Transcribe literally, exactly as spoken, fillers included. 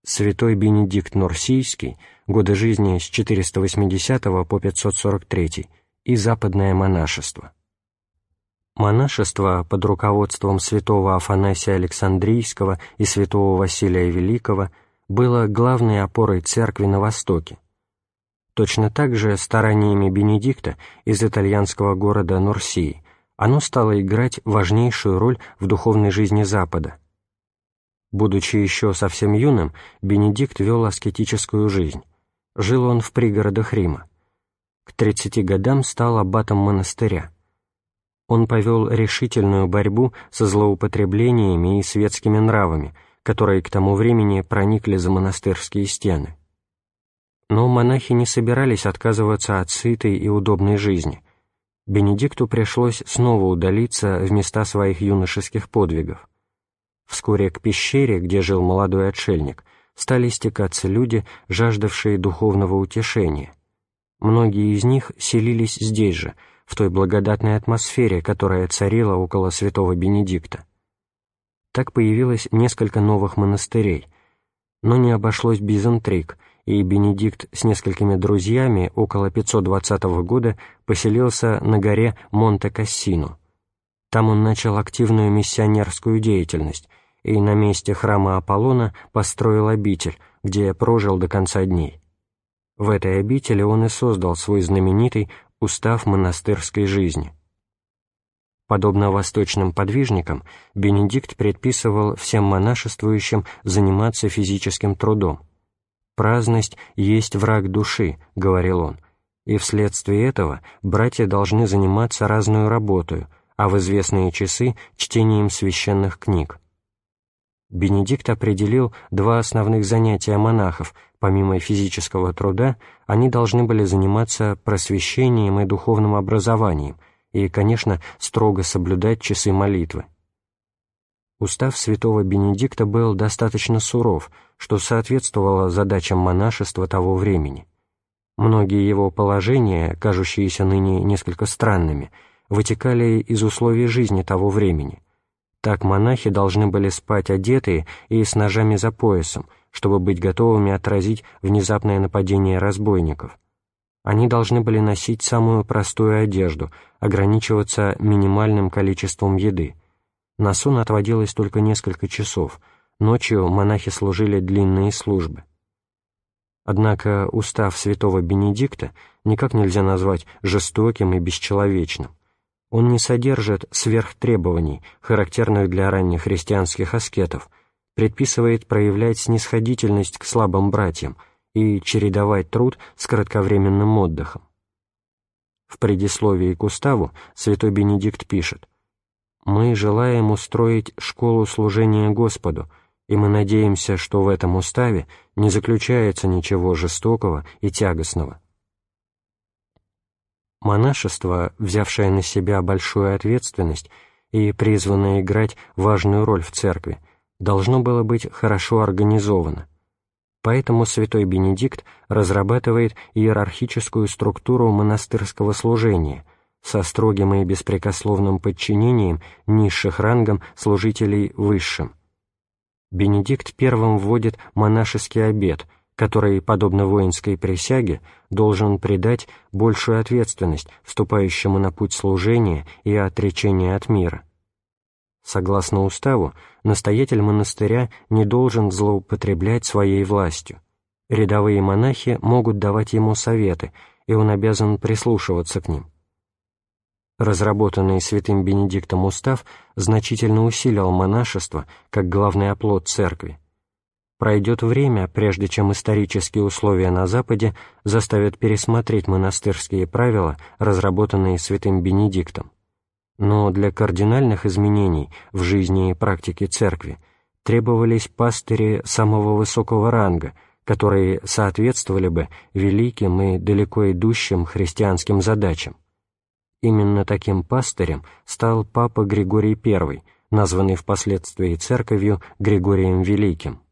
святой Бенедикт Нурсийский, годы жизни с четыреста восьмидесятого по пятьсот сорок третий, и западное монашество. Монашество под руководством святого Афанасия Александрийского и святого Василия Великого было главной опорой церкви на Востоке. Точно так же стараниями Бенедикта из итальянского города Нурсии оно стало играть важнейшую роль в духовной жизни Запада. Будучи еще совсем юным, Бенедикт вел аскетическую жизнь. Жил он в пригородах Рима. К тридцати годам стал аббатом монастыря. Он повел решительную борьбу со злоупотреблениями и светскими нравами, которые к тому времени проникли за монастырские стены. Но монахи не собирались отказываться от сытой и удобной жизни. Бенедикту пришлось снова удалиться в места своих юношеских подвигов. Вскоре к пещере, где жил молодой отшельник, стали стекаться люди, жаждавшие духовного утешения. Многие из них селились здесь же, в той благодатной атмосфере, которая царила около святого Бенедикта. Так появилось несколько новых монастырей, но не обошлось без интриг, и Бенедикт с несколькими друзьями около пятьсот двадцатого года поселился на горе Монте-Кассино. Там он начал активную миссионерскую деятельность и на месте храма Аполлона построил обитель, где прожил до конца дней. В этой обители он и создал свой знаменитый устав монастырской жизни. Подобно восточным подвижникам, Бенедикт предписывал всем монашествующим заниматься физическим трудом. «Праздность есть враг души», — говорил он, и вследствие этого братья должны заниматься разную работою, а в известные часы — чтением священных книг. Бенедикт определил два основных занятия монахов. Помимо физического труда, они должны были заниматься просвещением и духовным образованием и, конечно, строго соблюдать часы молитвы. Устав святого Бенедикта был достаточно суров, что соответствовало задачам монашества того времени. Многие его положения, кажущиеся ныне несколько странными, вытекали из условий жизни того времени. Так монахи должны были спать одетые и с ножами за поясом, чтобы быть готовыми отразить внезапное нападение разбойников. Они должны были носить самую простую одежду, ограничиваться минимальным количеством еды. На сон отводилось только несколько часов, ночью монахи служили длинные службы. Однако устав святого Бенедикта никак нельзя назвать жестоким и бесчеловечным. Он не содержит сверхтребований, характерных для ранних христианских аскетов, предписывает проявлять снисходительность к слабым братьям и чередовать труд с кратковременным отдыхом. В предисловии к уставу святой Бенедикт пишет: «Мы желаем устроить школу служения Господу, и мы надеемся, что в этом уставе не заключается ничего жестокого и тягостного». Монашество, взявшее на себя большую ответственность и призванное играть важную роль в церкви, должно было быть хорошо организовано. Поэтому святой Бенедикт разрабатывает иерархическую структуру монастырского служения со строгим и беспрекословным подчинением низших рангом служителей высшим. Бенедикт первым вводит монашеский обет, который, подобно воинской присяге, должен придать большую ответственность вступающему на путь служения и отречения от мира. Согласно уставу, настоятель монастыря не должен злоупотреблять своей властью. Рядовые монахи могут давать ему советы, и он обязан прислушиваться к ним. Разработанный святым Бенедиктом устав значительно усилил монашество как главный оплот церкви. Пройдет время, прежде чем исторические условия на Западе заставят пересмотреть монастырские правила, разработанные святым Бенедиктом. Но для кардинальных изменений в жизни и практике церкви требовались пастыри самого высокого ранга, которые соответствовали бы великим и далеко идущим христианским задачам. Именно таким пастырем стал папа Григорий Первый, названный впоследствии церковью Григорием Великим.